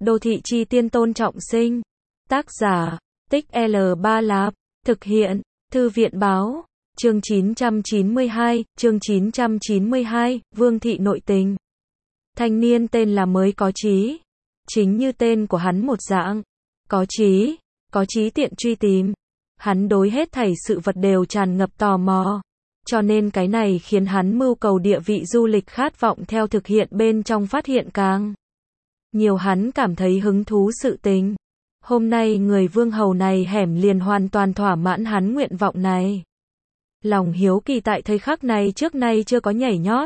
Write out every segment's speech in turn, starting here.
Đô thị chi tiên Tôn Trọng Sinh. Tác giả, Tích L Ba Lạp. Thực hiện, Thư viện Báo. Chương 992, Vương thị nội tình. Thanh niên tên là mới có trí. Chính như tên của hắn một dạng. Có trí tiện truy tìm. Hắn đối hết thảy sự vật đều tràn ngập tò mò. Cho nên cái này khiến hắn mưu cầu địa vị du lịch khát vọng theo thực hiện bên trong phát hiện càng nhiều hắn cảm thấy hứng thú sự tình. Hôm nay người vương hầu này hẻm liền hoàn toàn thỏa mãn hắn nguyện vọng này. Lòng hiếu kỳ tại thời khắc này trước nay chưa có nhảy nhót.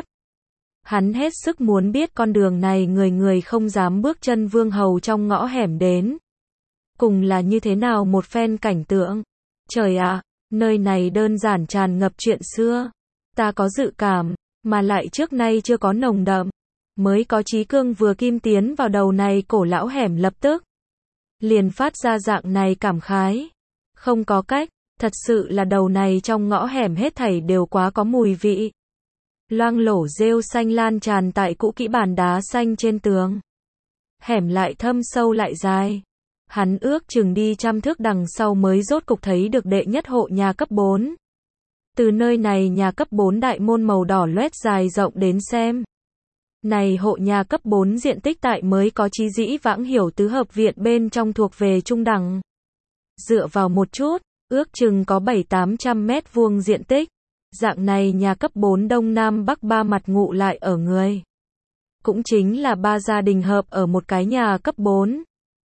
Hắn hết sức muốn biết con đường này người không dám bước chân vương hầu trong ngõ hẻm đến. Cùng là như thế nào một phen cảnh tượng. Trời ạ, nơi này đơn giản tràn ngập chuyện xưa. Ta có dự cảm, mà lại trước nay chưa có nồng đậm. Mới có trí cương vừa kim tiến vào đầu này cổ lão hẻm lập tức liền phát ra dạng này cảm khái. Không có cách, thật sự là đầu này trong ngõ hẻm hết thảy đều quá có mùi vị. Loang lổ rêu xanh lan tràn tại cũ kỹ bàn đá xanh trên tường. Hẻm lại thâm sâu lại dài. Hắn ước chừng đi 100 thước đằng sau mới rốt cục thấy được đệ nhất hộ nhà cấp 4. Từ nơi này nhà cấp 4 đại môn màu đỏ loét dài rộng đến xem. Này hộ nhà cấp 4 diện tích tại mới có trí dĩ vãng hiểu tứ hợp viện bên trong thuộc về trung đẳng. Dựa vào một chút, ước chừng có 700-800 mét vuông diện tích. Dạng này nhà cấp 4 đông nam bắc ba mặt ngụ lại ở người. Cũng chính là 3 gia đình hợp ở một cái nhà cấp 4.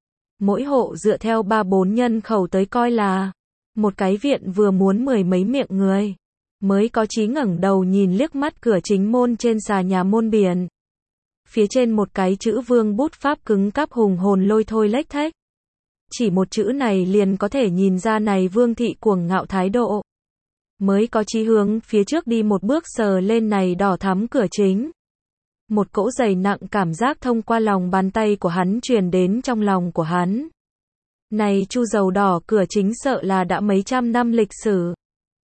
Mỗi hộ dựa theo 3-4 nhân khẩu tới coi là một cái viện vừa muốn 10 mấy miệng người. Mới có trí ngẩng đầu nhìn liếc mắt cửa chính môn trên xà nhà môn biển. Phía trên một cái chữ vương bút pháp cứng cáp hùng hồn lôi thôi lếch thếch. Chỉ một chữ này liền có thể nhìn ra này vương thị cuồng ngạo thái độ. Mới có chí hướng phía trước đi một bước sờ lên này đỏ thắm cửa chính. Một cỗ dày nặng cảm giác thông qua lòng bàn tay của hắn truyền đến trong lòng của hắn. Này chu dầu đỏ cửa chính sợ là đã mấy trăm năm lịch sử.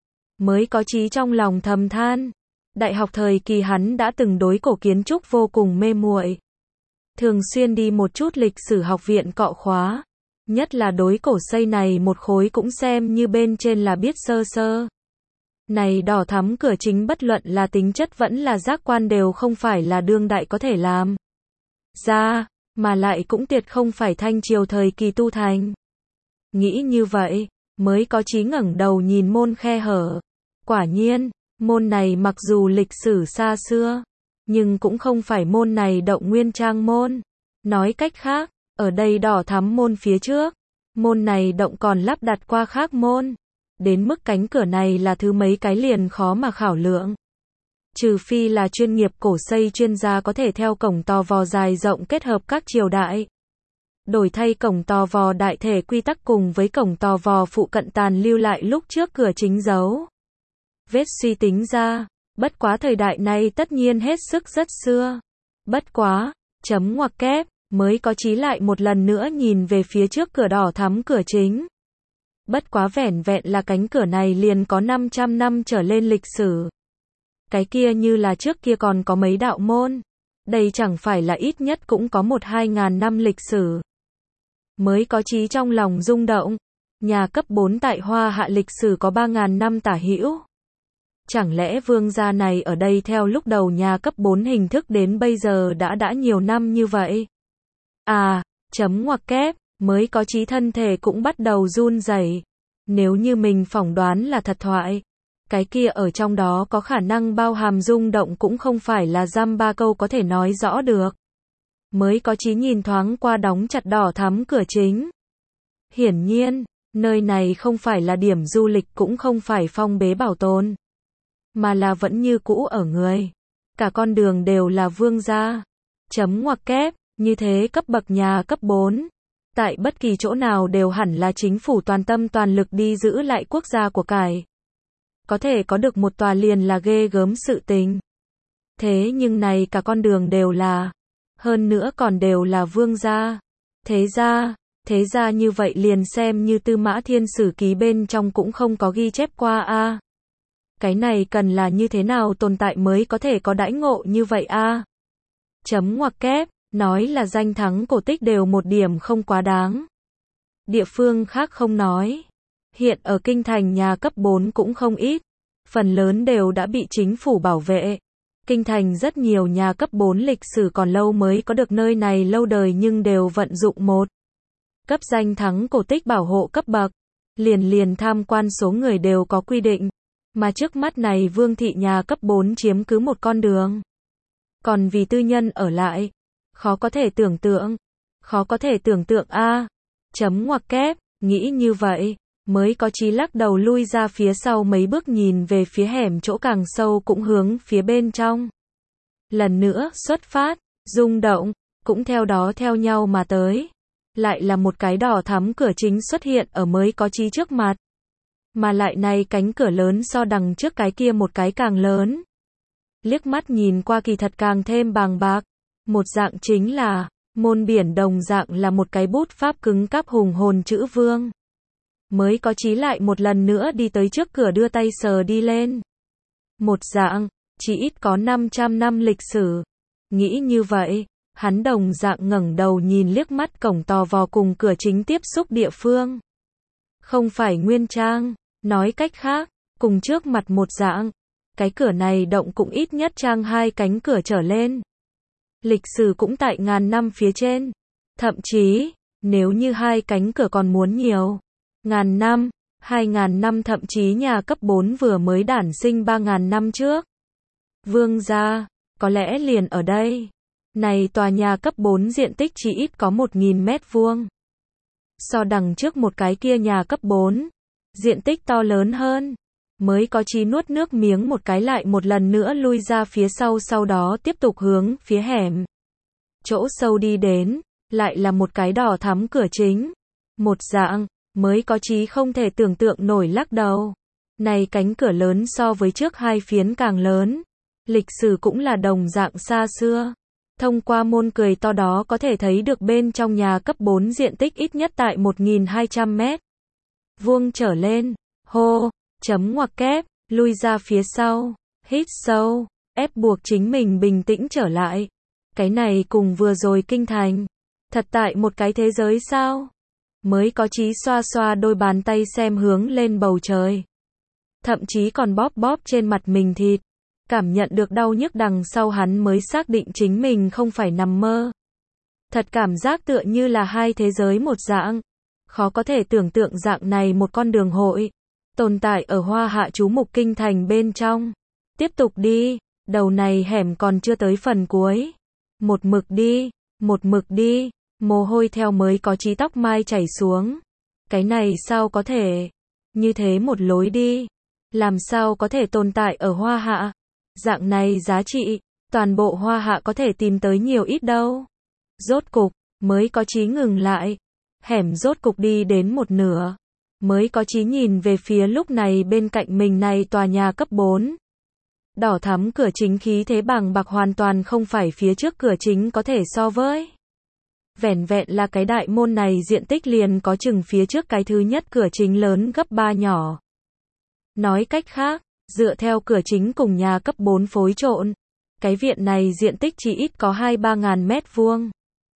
Mới có chí trong lòng thầm than. Đại học thời kỳ hắn đã từng đối cổ kiến trúc vô cùng mê muội. Thường xuyên đi một chút lịch sử học viện cọ khóa. Nhất là đối cổ xây này một khối cũng xem như bên trên là biết sơ sơ. Này đỏ thắm cửa chính bất luận là tính chất vẫn là giác quan đều không phải là đương đại có thể làm ra, mà lại cũng tuyệt không phải thanh triều thời kỳ tu thành. Nghĩ như vậy, mới có chí ngẩng đầu nhìn môn khe hở. Quả nhiên, môn này mặc dù lịch sử xa xưa, nhưng cũng không phải môn này động nguyên trang môn. Nói cách khác, ở đây đỏ thắm môn phía trước, môn này động còn lắp đặt qua khác môn. Đến mức cánh cửa này là thứ mấy cái liền khó mà khảo lượng. Trừ phi là chuyên nghiệp cổ xây chuyên gia có thể theo cổng tò vò dài rộng kết hợp các triều đại. Đổi thay cổng tò vò đại thể quy tắc cùng với cổng tò vò phụ cận tàn lưu lại lúc trước cửa chính dấu. Vết suy tính ra, bất quá thời đại này tất nhiên hết sức rất xưa. Bất quá, chấm ngoặc kép, mới có chí lại một lần nữa nhìn về phía trước cửa đỏ thắm cửa chính. Bất quá vẻn vẹn là cánh cửa này liền có 500 năm trở lên lịch sử. Cái kia như là trước kia còn có mấy đạo môn. Đây chẳng phải là ít nhất cũng có 1-2 ngàn năm lịch sử. Mới có chí trong lòng rung động. Nhà cấp 4 tại Hoa Hạ lịch sử có 3.000 năm tả hữu. Chẳng lẽ vương gia này ở đây theo lúc đầu nhà cấp 4 hình thức đến bây giờ đã nhiều năm như vậy? À, chấm ngoặc kép, mới có chí thân thể cũng bắt đầu run rẩy. Nếu như mình phỏng đoán là thật thoại, cái kia ở trong đó có khả năng bao hàm rung động cũng không phải là dăm ba câu có thể nói rõ được. Mới có chí nhìn thoáng qua đóng chặt đỏ thắm cửa chính. Hiển nhiên, nơi này không phải là điểm du lịch cũng không phải phong bế bảo tồn, mà là vẫn như cũ ở người. Cả con đường đều là vương gia. Chấm ngoặc kép, như thế cấp bậc nhà cấp 4. Tại bất kỳ chỗ nào đều hẳn là chính phủ toàn tâm toàn lực đi giữ lại quốc gia của cải. Có thể có được một tòa liền là ghê gớm sự tình. Thế nhưng này cả con đường đều là, hơn nữa còn đều là vương gia. Thế ra như vậy liền xem như Tư Mã Thiên Sử ký bên trong cũng không có ghi chép qua a. Cái này cần là như thế nào tồn tại mới có thể có đãi ngộ như vậy a? Chấm ngoặc kép, Nói là danh thắng cổ tích đều một điểm không quá đáng. Địa phương khác không nói. Hiện ở kinh thành nhà cấp 4 cũng không ít. Phần lớn đều đã bị chính phủ bảo vệ. Kinh thành rất nhiều nhà cấp 4 lịch sử còn lâu mới có được nơi này lâu đời nhưng đều vận dụng một cấp danh thắng cổ tích bảo hộ cấp bậc. Liền tham quan số người đều có quy định. Mà trước mắt này Vương thị nhà cấp 4 chiếm cứ một con đường. Còn vì tư nhân ở lại. Khó có thể tưởng tượng. Khó có thể tưởng tượng a. Chấm ngoặc kép, nghĩ như vậy. Mới có Chí lắc đầu lui ra phía sau mấy bước nhìn về phía hẻm chỗ càng sâu cũng hướng phía bên trong. Lần nữa xuất phát, rung động, cũng theo đó theo nhau mà tới. Lại là một cái đỏ thắm cửa chính xuất hiện ở mới có Chí trước mặt. Mà lại này cánh cửa lớn so đằng trước cái kia một cái càng lớn. Liếc mắt nhìn qua kỳ thật càng thêm bàng bạc. Một dạng chính là, môn biển đồng dạng là một cái bút pháp cứng cáp hùng hồn chữ Vương. Mới có Chí lại một lần nữa đi tới trước cửa đưa tay sờ đi lên. Một dạng, chỉ ít có 500 năm lịch sử. Nghĩ như vậy, hắn đồng dạng ngẩng đầu nhìn liếc mắt cổng tò vò cùng cửa chính tiếp xúc địa phương. Không phải nguyên trang, nói cách khác, cùng trước mặt một dạng. Cái cửa này động cũng ít nhất trang 2 cánh cửa trở lên. Lịch sử cũng tại ngàn năm phía trên. Thậm chí, nếu như 2 cánh cửa còn muốn nhiều. Ngàn năm, 2.000 năm thậm chí nhà cấp 4 vừa mới đản sinh 3.000 năm trước. Vương gia, có lẽ liền ở đây. Này tòa nhà cấp 4 diện tích chỉ ít có 1.000 mét vuông. So đằng trước một cái kia nhà cấp 4, diện tích to lớn hơn. Mới có Chí nuốt nước miếng một cái lại một lần nữa lui ra phía sau đó tiếp tục hướng phía hẻm. Chỗ sâu đi đến, lại là một cái đỏ thắm cửa chính. Một dạng, mới có Chí không thể tưởng tượng nổi lắc đầu. Này cánh cửa lớn so với trước 2 phiến càng lớn. Lịch sử cũng là đồng dạng xa xưa. Thông qua môn cười to đó có thể thấy được bên trong nhà cấp 4 diện tích ít nhất tại 1.200 mét vuông trở lên. Hô, chấm ngoặc kép, lui ra phía sau, hít sâu, ép buộc chính mình bình tĩnh trở lại. Cái này cùng vừa rồi kinh thành. Thật tại một cái thế giới sao? Mới có Chí xoa xoa đôi bàn tay xem hướng lên bầu trời. Thậm chí còn bóp trên mặt mình thịt. Cảm nhận được đau nhức đằng sau hắn mới xác định chính mình không phải nằm mơ. Thật cảm giác tựa như là 2 thế giới một dạng. Khó có thể tưởng tượng dạng này một con đường hội. Tồn tại ở Hoa Hạ chú mục kinh thành bên trong. Tiếp tục đi, đầu này hẻm còn chưa tới phần cuối. Một mực đi, mồ hôi theo mới có Chí tóc mai chảy xuống. Cái này sao có thể? Như thế một lối đi. Làm sao có thể tồn tại ở Hoa Hạ? Dạng này giá trị, toàn bộ Hoa Hạ có thể tìm tới nhiều ít đâu. Rốt cục, mới có Chí ngừng lại. Hẻm rốt cục đi đến một nửa. Mới có Chí nhìn về phía lúc này bên cạnh mình này tòa nhà cấp 4. Đỏ thắm cửa chính khí thế bàng bạc hoàn toàn không phải phía trước cửa chính có thể so với. Vẻn vẹn là cái đại môn này diện tích liền có chừng phía trước cái thứ nhất cửa chính lớn gấp 3 nhỏ. Nói cách khác, dựa theo cửa chính cùng nhà cấp 4 phối trộn, cái viện này diện tích chỉ ít có 2-3 mét vuông.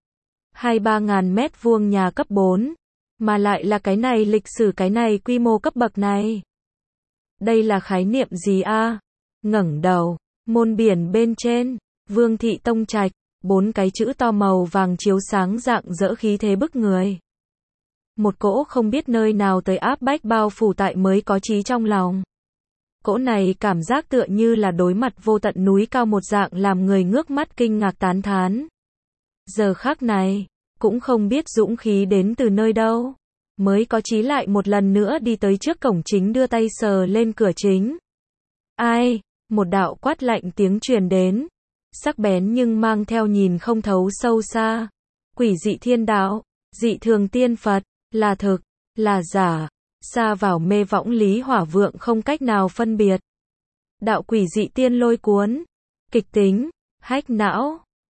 2-3 mét vuông nhà cấp 4, mà lại là cái này lịch sử cái này quy mô cấp bậc này. Đây là khái niệm gì a? Ngẩng đầu, môn biển bên trên, Vương thị tông trạch, 4 cái chữ to màu vàng chiếu sáng rạng rỡ khí thế bức người. Một cỗ không biết nơi nào tới áp bách bao phủ tại mới có Chí trong lòng. Cỗ này cảm giác tựa như là đối mặt vô tận núi cao một dạng làm người ngước mắt kinh ngạc tán thán. Giờ khắc này, cũng không biết dũng khí đến từ nơi đâu. Mới có Chí lại một lần nữa đi tới trước cổng chính đưa tay sờ lên cửa chính. Ai? Một đạo quát lạnh tiếng truyền đến. Sắc bén nhưng mang theo nhìn không thấu sâu xa. Quỷ dị thiên đạo, dị thường tiên Phật, là thực, là giả. Xa vào mê võng lý hỏa vượng không cách nào phân biệt. Đạo quỷ dị tiên lôi cuốn. Kịch tính, hách não,